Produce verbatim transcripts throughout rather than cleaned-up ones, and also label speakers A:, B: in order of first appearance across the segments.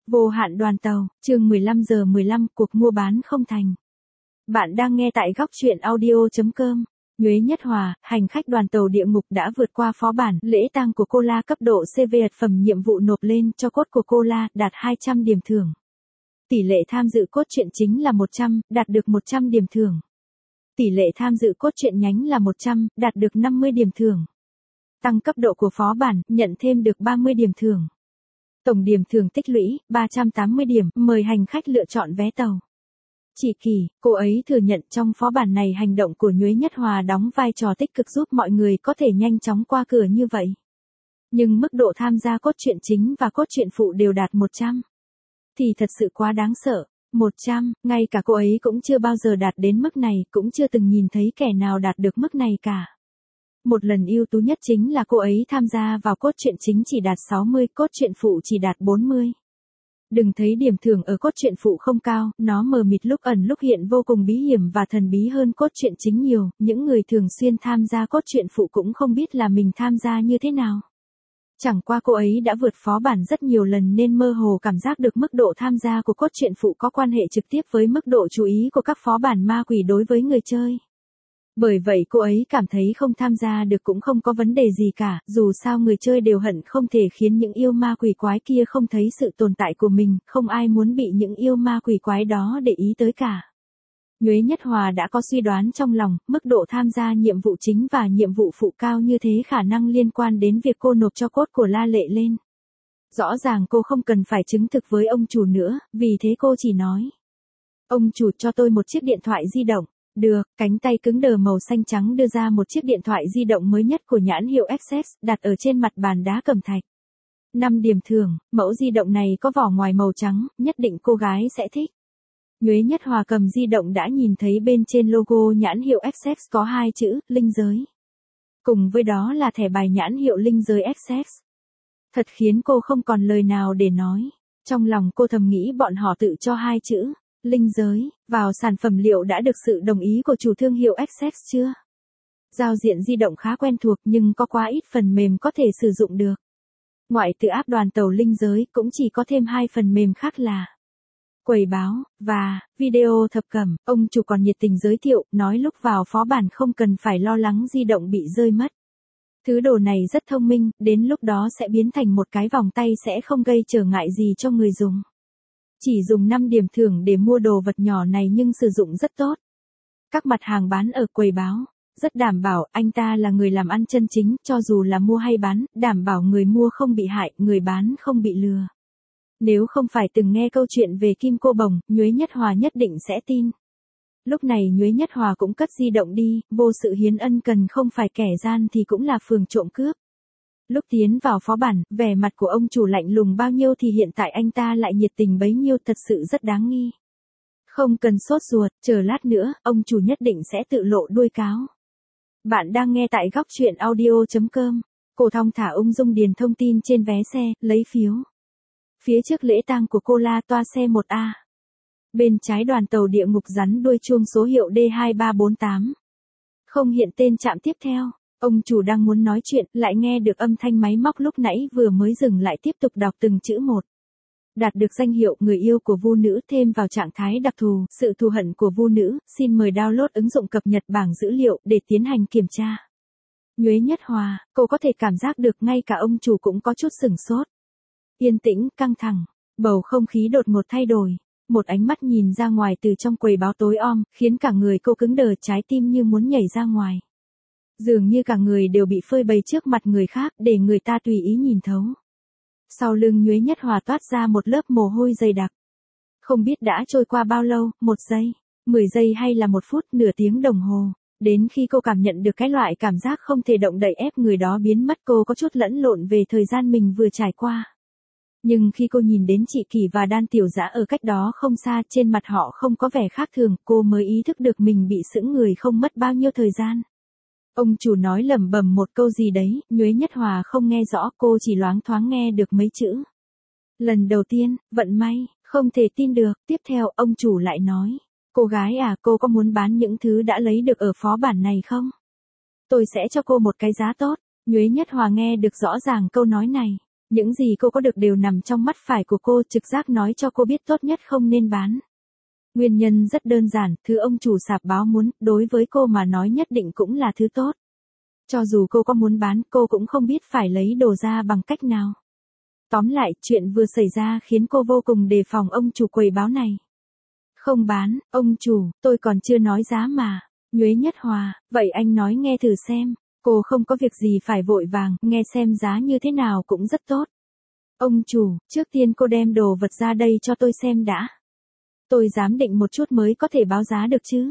A: Vô hạn đoàn tàu, chương mười lăm giờ mười lăm, cuộc mua bán không thành. Bạn đang nghe tại góc truyện audio chấm com. Nhuế Nhất Hòa, hành khách đoàn tàu địa ngục đã vượt qua phó bản, lễ tang của cô La cấp độ xê vê ật phẩm nhiệm vụ nộp lên cho cốt của cô La, đạt hai trăm điểm thưởng. Tỷ lệ tham dự cốt truyện chính là một trăm, đạt được một trăm điểm thưởng. Tỷ lệ tham dự cốt truyện nhánh là một trăm, đạt được năm mươi điểm thưởng. Tăng cấp độ của phó bản, nhận thêm được ba mươi điểm thưởng. Tổng điểm thưởng tích lũy, ba trăm tám mươi điểm, mời hành khách lựa chọn vé tàu. Chị Kỳ, cô ấy thừa nhận trong phó bản này hành động của Nhuế Nhất Hòa đóng vai trò tích cực giúp mọi người có thể nhanh chóng qua cửa như vậy. Nhưng mức độ tham gia cốt truyện chính và cốt truyện phụ đều đạt một trăm. Thì thật sự quá đáng sợ. một trăm, ngay cả cô ấy cũng chưa bao giờ đạt đến mức này, cũng chưa từng nhìn thấy kẻ nào đạt được mức này cả. Một lần ưu tú nhất chính là cô ấy tham gia vào cốt truyện chính chỉ đạt sáu mươi, cốt truyện phụ chỉ đạt bốn mươi. Đừng thấy điểm thưởng ở cốt truyện phụ không cao, nó mờ mịt lúc ẩn lúc hiện vô cùng bí hiểm và thần bí hơn cốt truyện chính nhiều, những người thường xuyên tham gia cốt truyện phụ cũng không biết là mình tham gia như thế nào. Chẳng qua cô ấy đã vượt phó bản rất nhiều lần nên mơ hồ cảm giác được mức độ tham gia của cốt truyện phụ có quan hệ trực tiếp với mức độ chú ý của các phó bản ma quỷ đối với người chơi. Bởi vậy cô ấy cảm thấy không tham gia được cũng không có vấn đề gì cả, dù sao người chơi đều hận không thể khiến những yêu ma quỷ quái kia không thấy sự tồn tại của mình, không ai muốn bị những yêu ma quỷ quái đó để ý tới cả. Nhuế Nhất Hòa đã có suy đoán trong lòng, mức độ tham gia nhiệm vụ chính và nhiệm vụ phụ cao như thế khả năng liên quan đến việc cô nộp cho cốt của La Lệ lên. Rõ ràng cô không cần phải chứng thực với ông chủ nữa, vì thế cô chỉ nói. Ông chủ cho tôi một chiếc điện thoại di động. Được, cánh tay cứng đờ màu xanh trắng đưa ra một chiếc điện thoại di động mới nhất của nhãn hiệu Access, đặt ở trên mặt bàn đá cẩm thạch. năm điểm thưởng, mẫu di động này có vỏ ngoài màu trắng, nhất định cô gái sẽ thích. Nhuế Nhất Hòa cầm di động đã nhìn thấy bên trên logo nhãn hiệu Access có hai chữ, linh giới. Cùng với đó là thẻ bài nhãn hiệu linh giới Access. Thật khiến cô không còn lời nào để nói. Trong lòng cô thầm nghĩ bọn họ tự cho hai chữ. Linh giới, vào sản phẩm liệu đã được sự đồng ý của chủ thương hiệu Access chưa? Giao diện di động khá quen thuộc nhưng có quá ít phần mềm có thể sử dụng được. Ngoại trừ app đoàn tàu linh giới cũng chỉ có thêm hai phần mềm khác là quầy báo, và video thập cẩm. Ông chủ còn nhiệt tình giới thiệu, nói lúc vào phó bản không cần phải lo lắng di động bị rơi mất. Thứ đồ này rất thông minh, đến lúc đó sẽ biến thành một cái vòng tay sẽ không gây trở ngại gì cho người dùng. Chỉ dùng năm điểm thưởng để mua đồ vật nhỏ này nhưng sử dụng rất tốt. Các mặt hàng bán ở quầy báo, rất đảm bảo anh ta là người làm ăn chân chính, cho dù là mua hay bán, đảm bảo người mua không bị hại, người bán không bị lừa. Nếu không phải từng nghe câu chuyện về Kim Cô Bồng, Nhuế Nhất Hòa nhất định sẽ tin. Lúc này Nhuế Nhất Hòa cũng cất di động đi, vô sự hiến ân cần không phải kẻ gian thì cũng là phường trộm cướp. Lúc tiến vào phó bản, vẻ mặt của ông chủ lạnh lùng bao nhiêu thì hiện tại anh ta lại nhiệt tình bấy nhiêu, thật sự rất đáng nghi. Không cần sốt ruột, chờ lát nữa, ông chủ nhất định sẽ tự lộ đuôi cáo. Bạn đang nghe tại góc truyện audio chấm com. Cô thong thả ung dung điền thông tin trên vé xe, lấy phiếu. Phía trước lễ tang của cô La, toa xe một A. Bên trái đoàn tàu địa ngục rắn đuôi chuông số hiệu D hai ba bốn tám. Không hiện tên trạm tiếp theo. Ông chủ đang muốn nói chuyện, lại nghe được âm thanh máy móc lúc nãy vừa mới dừng lại tiếp tục đọc từng chữ một. Đạt được danh hiệu người yêu của Vu Nữ thêm vào trạng thái đặc thù, sự thù hận của Vu Nữ, xin mời download ứng dụng cập nhật bảng dữ liệu để tiến hành kiểm tra. Nhuế Nhất Hòa, cô có thể cảm giác được ngay cả ông chủ cũng có chút sửng sốt. Yên tĩnh, căng thẳng, bầu không khí đột ngột thay đổi. Một ánh mắt nhìn ra ngoài từ trong quầy báo tối om, khiến cả người cô cứng đờ, trái tim như muốn nhảy ra ngoài. Dường như cả người đều bị phơi bày trước mặt người khác để người ta tùy ý nhìn thấu. Sau lưng Nhuế Nhất Hòa toát ra một lớp mồ hôi dày đặc. Không biết đã trôi qua bao lâu, một giây, mười giây hay là một phút, nửa tiếng đồng hồ. Đến khi cô cảm nhận được cái loại cảm giác không thể động đậy ép người đó biến mất, cô có chút lẫn lộn về thời gian mình vừa trải qua. Nhưng khi cô nhìn đến chị Kỳ và Đan Tiểu Dã ở cách đó không xa, trên mặt họ không có vẻ khác thường, cô mới ý thức được mình bị sững người không mất bao nhiêu thời gian. Ông chủ nói lẩm bẩm một câu gì đấy, Nhuế Nhất Hòa không nghe rõ, cô chỉ loáng thoáng nghe được mấy chữ. Lần đầu tiên, vận may, không thể tin được, tiếp theo ông chủ lại nói. Cô gái à, cô có muốn bán những thứ đã lấy được ở phó bản này không? Tôi sẽ cho cô một cái giá tốt. Nhuế Nhất Hòa nghe được rõ ràng câu nói này. Những gì cô có được đều nằm trong mắt phải của cô, trực giác nói cho cô biết tốt nhất không nên bán. Nguyên nhân rất đơn giản, thứ ông chủ sạp báo muốn, đối với cô mà nói nhất định cũng là thứ tốt. Cho dù cô có muốn bán, cô cũng không biết phải lấy đồ ra bằng cách nào. Tóm lại, chuyện vừa xảy ra khiến cô vô cùng đề phòng ông chủ quầy báo này. Không bán, ông chủ, tôi còn chưa nói giá mà. Nhuế Nhất Hòa, vậy anh nói nghe thử xem. Cô không có việc gì phải vội vàng, nghe xem giá như thế nào cũng rất tốt. Ông chủ, trước tiên cô đem đồ vật ra đây cho tôi xem đã. Tôi giám định một chút mới có thể báo giá được chứ.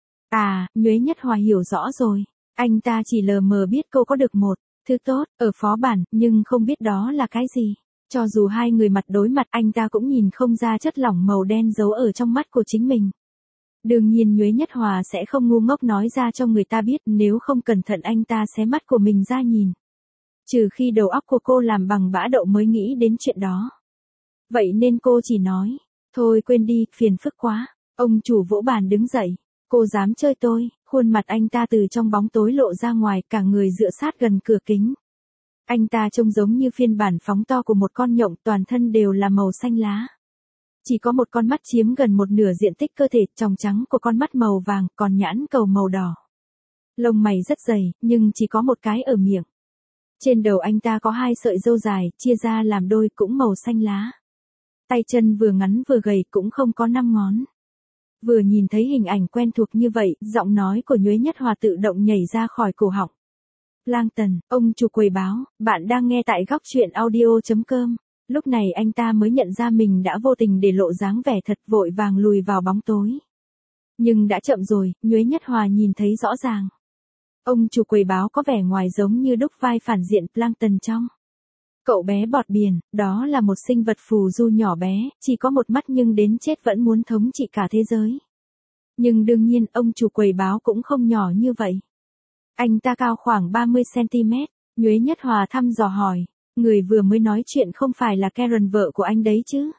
A: À, Nhuế Nhất Hòa hiểu rõ rồi. Anh ta chỉ lờ mờ biết cô có được một thứ tốt ở phó bản, nhưng không biết đó là cái gì. Cho dù hai người mặt đối mặt, anh ta cũng nhìn không ra chất lỏng màu đen giấu ở trong mắt của chính mình. Đương nhiên Nhuế Nhất Hòa sẽ không ngu ngốc nói ra cho người ta biết, nếu không cẩn thận anh ta xé mắt của mình ra nhìn. Trừ khi đầu óc của cô làm bằng bã đậu mới nghĩ đến chuyện đó. Vậy nên cô chỉ nói, thôi quên đi, phiền phức quá. Ông chủ vỗ bàn đứng dậy, cô dám chơi tôi. Khuôn mặt anh ta từ trong bóng tối lộ ra ngoài, cả người dựa sát gần cửa kính. Anh ta trông giống như phiên bản phóng to của một con nhộng, toàn thân đều là màu xanh lá. Chỉ có một con mắt chiếm gần một nửa diện tích cơ thể, tròng trắng của con mắt màu vàng, còn nhãn cầu màu đỏ. Lông mày rất dày, nhưng chỉ có một cái ở miệng. Trên đầu anh ta có hai sợi râu dài, chia ra làm đôi, cũng màu xanh lá. Tay chân vừa ngắn vừa gầy, cũng không có năm ngón. Vừa nhìn thấy hình ảnh quen thuộc như vậy, giọng nói của Nhuế Nhất Hòa tự động nhảy ra khỏi cổ họng. Plankton, ông chủ quầy báo, bạn đang nghe tại góc truyện audio chấm com. Lúc này anh ta mới nhận ra mình đã vô tình để lộ dáng vẻ thật, vội vàng lùi vào bóng tối. Nhưng đã chậm rồi, Nhuế Nhất Hòa nhìn thấy rõ ràng. Ông chủ quầy báo có vẻ ngoài giống như đúc vai phản diện Plankton trong Cậu bé bọt biển. Đó là một sinh vật phù du nhỏ bé, chỉ có một mắt nhưng đến chết vẫn muốn thống trị cả thế giới. Nhưng đương nhiên, ông chủ quầy báo cũng không nhỏ như vậy. Anh ta cao khoảng ba mươi xăng ti mét, Nhuế Nhất Hòa thăm dò hỏi. Người vừa mới nói chuyện không phải là Karen vợ của anh đấy chứ?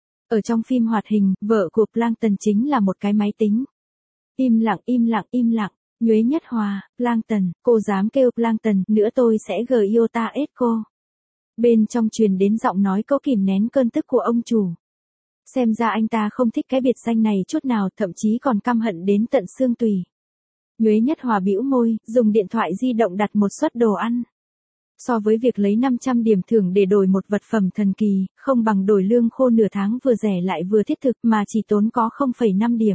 A: Ở trong phim hoạt hình, vợ của Plankton chính là một cái máy tính. Im lặng, im lặng, im lặng. Nhuế Nhất Hòa, Plankton, cô dám kêu Plankton nữa tôi sẽ gờ iota ết cô. Bên trong truyền đến giọng nói có kìm nén cơn tức của ông chủ. Xem ra anh ta không thích cái biệt danh này chút nào, thậm chí còn căm hận đến tận xương tủy. Nhuế Nhất Hòa bĩu môi, dùng điện thoại di động đặt một suất đồ ăn. So với việc lấy năm trăm điểm thưởng để đổi một vật phẩm thần kỳ, không bằng đổi lương khô nửa tháng vừa rẻ lại vừa thiết thực mà chỉ tốn có không phẩy năm điểm.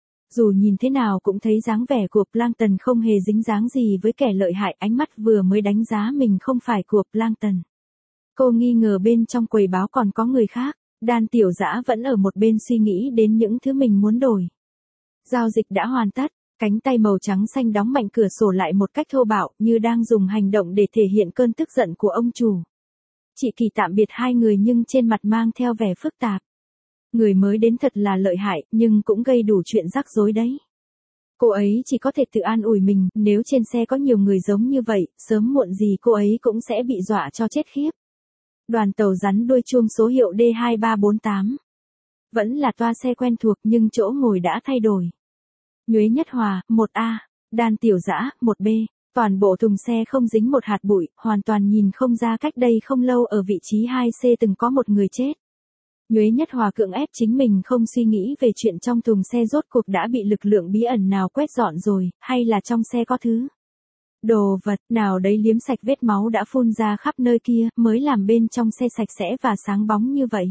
A: Dù nhìn thế nào cũng thấy dáng vẻ của Plankton không hề dính dáng gì với kẻ lợi hại, ánh mắt vừa mới đánh giá mình không phải của Plankton. Cô nghi ngờ bên trong quầy báo còn có người khác. Đan Tiểu Dã vẫn ở một bên suy nghĩ đến những thứ mình muốn đổi. Giao dịch đã hoàn tất, cánh tay màu trắng xanh đóng mạnh cửa sổ lại một cách thô bạo, như đang dùng hành động để thể hiện cơn tức giận của ông chủ. Chị Kỳ tạm biệt hai người nhưng trên mặt mang theo vẻ phức tạp. Người mới đến thật là lợi hại, nhưng cũng gây đủ chuyện rắc rối đấy. Cô ấy chỉ có thể tự an ủi mình, nếu trên xe có nhiều người giống như vậy, sớm muộn gì cô ấy cũng sẽ bị dọa cho chết khiếp. Đoàn tàu rắn đuôi chuông số hiệu D hai ba bốn tám. Vẫn là toa xe quen thuộc nhưng chỗ ngồi đã thay đổi. Nhuế Nhất Hòa, một A. Đan Tiểu Dã, một B. Toàn bộ thùng xe không dính một hạt bụi, hoàn toàn nhìn không ra cách đây không lâu ở vị trí hai C từng có một người chết. Nhuế Nhất Hòa cưỡng ép chính mình không suy nghĩ về chuyện trong thùng xe rốt cuộc đã bị lực lượng bí ẩn nào quét dọn rồi, hay là trong xe có thứ đồ vật nào đấy liếm sạch vết máu đã phun ra khắp nơi kia, mới làm bên trong xe sạch sẽ và sáng bóng như vậy.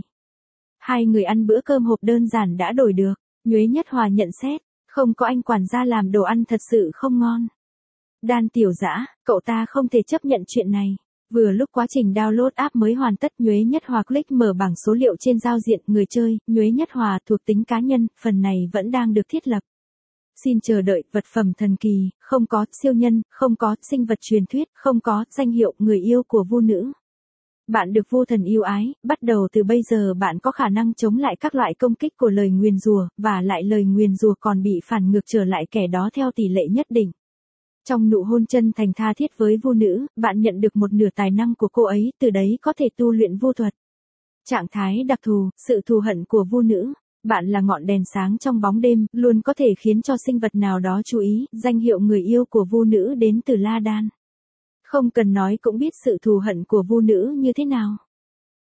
A: Hai người ăn bữa cơm hộp đơn giản đã đổi được. Nhuế Nhất Hòa nhận xét, không có anh quản gia làm đồ ăn thật sự không ngon. Đan Tiểu Dã, cậu ta không thể chấp nhận chuyện này. Vừa lúc quá trình download app mới hoàn tất, Nhuế Nhất Hòa click mở bảng số liệu trên giao diện người chơi, Nhuế Nhất Hòa thuộc tính cá nhân, phần này vẫn đang được thiết lập. Xin chờ đợi, vật phẩm thần kỳ, không có, siêu nhân, không có, sinh vật truyền thuyết, không có, danh hiệu, người yêu của Vu nữ. Bạn được Vu thần yêu ái, bắt đầu từ bây giờ bạn có khả năng chống lại các loại công kích của lời nguyền rủa, và lại lời nguyền rủa còn bị phản ngược trở lại kẻ đó theo tỷ lệ nhất định. Trong nụ hôn chân thành tha thiết với Vu nữ, bạn nhận được một nửa tài năng của cô ấy, từ đấy có thể tu luyện vu thuật. Trạng thái đặc thù, sự thù hận của Vu nữ. Bạn là ngọn đèn sáng trong bóng đêm, luôn có thể khiến cho sinh vật nào đó chú ý. Danh hiệu người yêu của Vu nữ đến từ La Đan. Không cần nói cũng biết sự thù hận của Vu nữ như thế nào.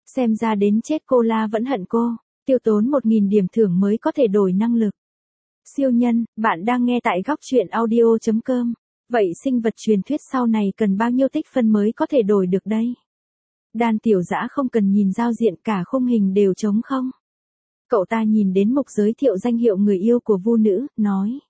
A: Xem ra đến chết cô La vẫn hận cô, tiêu tốn một nghìn điểm thưởng mới có thể đổi năng lực. Siêu nhân, bạn đang nghe tại góc truyện audio chấm com. Vậy sinh vật truyền thuyết sau này cần bao nhiêu tích phân mới có thể đổi được đây? Đan Tiểu Dã không cần nhìn giao diện, cả khung hình đều trống không. Cậu ta nhìn đến mục giới thiệu danh hiệu người yêu của Vu nữ, nói.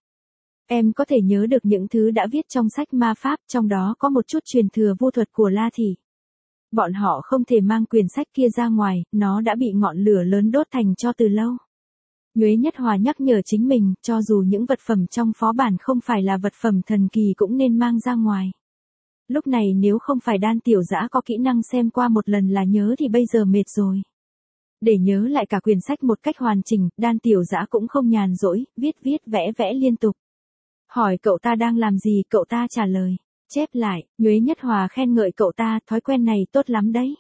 A: Em có thể nhớ được những thứ đã viết trong sách ma pháp, trong đó có một chút truyền thừa vu thuật của La Thị. Bọn họ không thể mang quyển sách kia ra ngoài, nó đã bị ngọn lửa lớn đốt thành tro từ lâu. Nhuế Nhất Hòa nhắc nhở chính mình, cho dù những vật phẩm trong phó bản không phải là vật phẩm thần kỳ cũng nên mang ra ngoài. Lúc này nếu không phải Đan Tiểu Dã có kỹ năng xem qua một lần là nhớ thì bây giờ mệt rồi. Để nhớ lại cả quyển sách một cách hoàn chỉnh, Đan Tiểu Dã cũng không nhàn rỗi, viết viết vẽ vẽ liên tục. Hỏi cậu ta đang làm gì, cậu ta trả lời. Chép lại, Nhuế Nhất Hòa khen ngợi cậu ta, thói quen này tốt lắm đấy.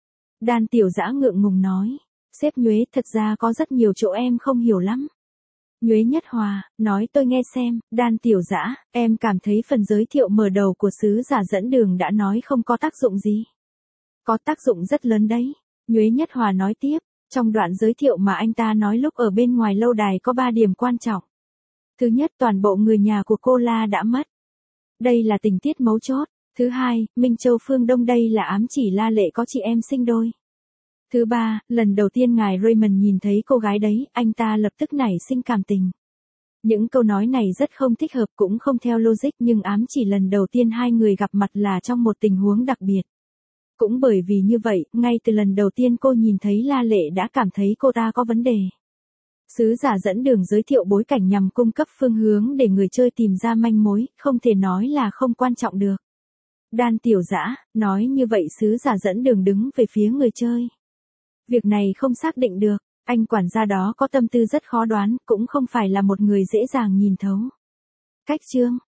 A: Đan Tiểu Dã ngượng ngùng nói. Sếp Nhuế, thật ra có rất nhiều chỗ em không hiểu lắm. Nhuế Nhất Hòa, nói tôi nghe xem. Đan Tiểu Dã, em cảm thấy phần giới thiệu mở đầu của sứ giả dẫn đường đã nói không có tác dụng gì. Có tác dụng rất lớn đấy. Nhuế Nhất Hòa nói tiếp, trong đoạn giới thiệu mà anh ta nói lúc ở bên ngoài lâu đài có ba điểm quan trọng. Thứ nhất, toàn bộ người nhà của cô La đã mất. Đây là tình tiết mấu chốt. Thứ hai, Minh Châu phương Đông đây là ám chỉ La Lệ có chị em sinh đôi. Thứ ba, lần đầu tiên ngài Raymond nhìn thấy cô gái đấy, anh ta lập tức nảy sinh cảm tình. Những câu nói này rất không thích hợp, cũng không theo logic, nhưng ám chỉ lần đầu tiên hai người gặp mặt là trong một tình huống đặc biệt. Cũng bởi vì như vậy, ngay từ lần đầu tiên cô nhìn thấy La Lệ đã cảm thấy cô ta có vấn đề. Sứ giả dẫn đường giới thiệu bối cảnh nhằm cung cấp phương hướng để người chơi tìm ra manh mối, không thể nói là không quan trọng được. Đan Tiểu Dã, nói như vậy sứ giả dẫn đường đứng về phía người chơi. Việc này không xác định được, anh quản gia đó có tâm tư rất khó đoán, cũng không phải là một người dễ dàng nhìn thấu. Cách chương,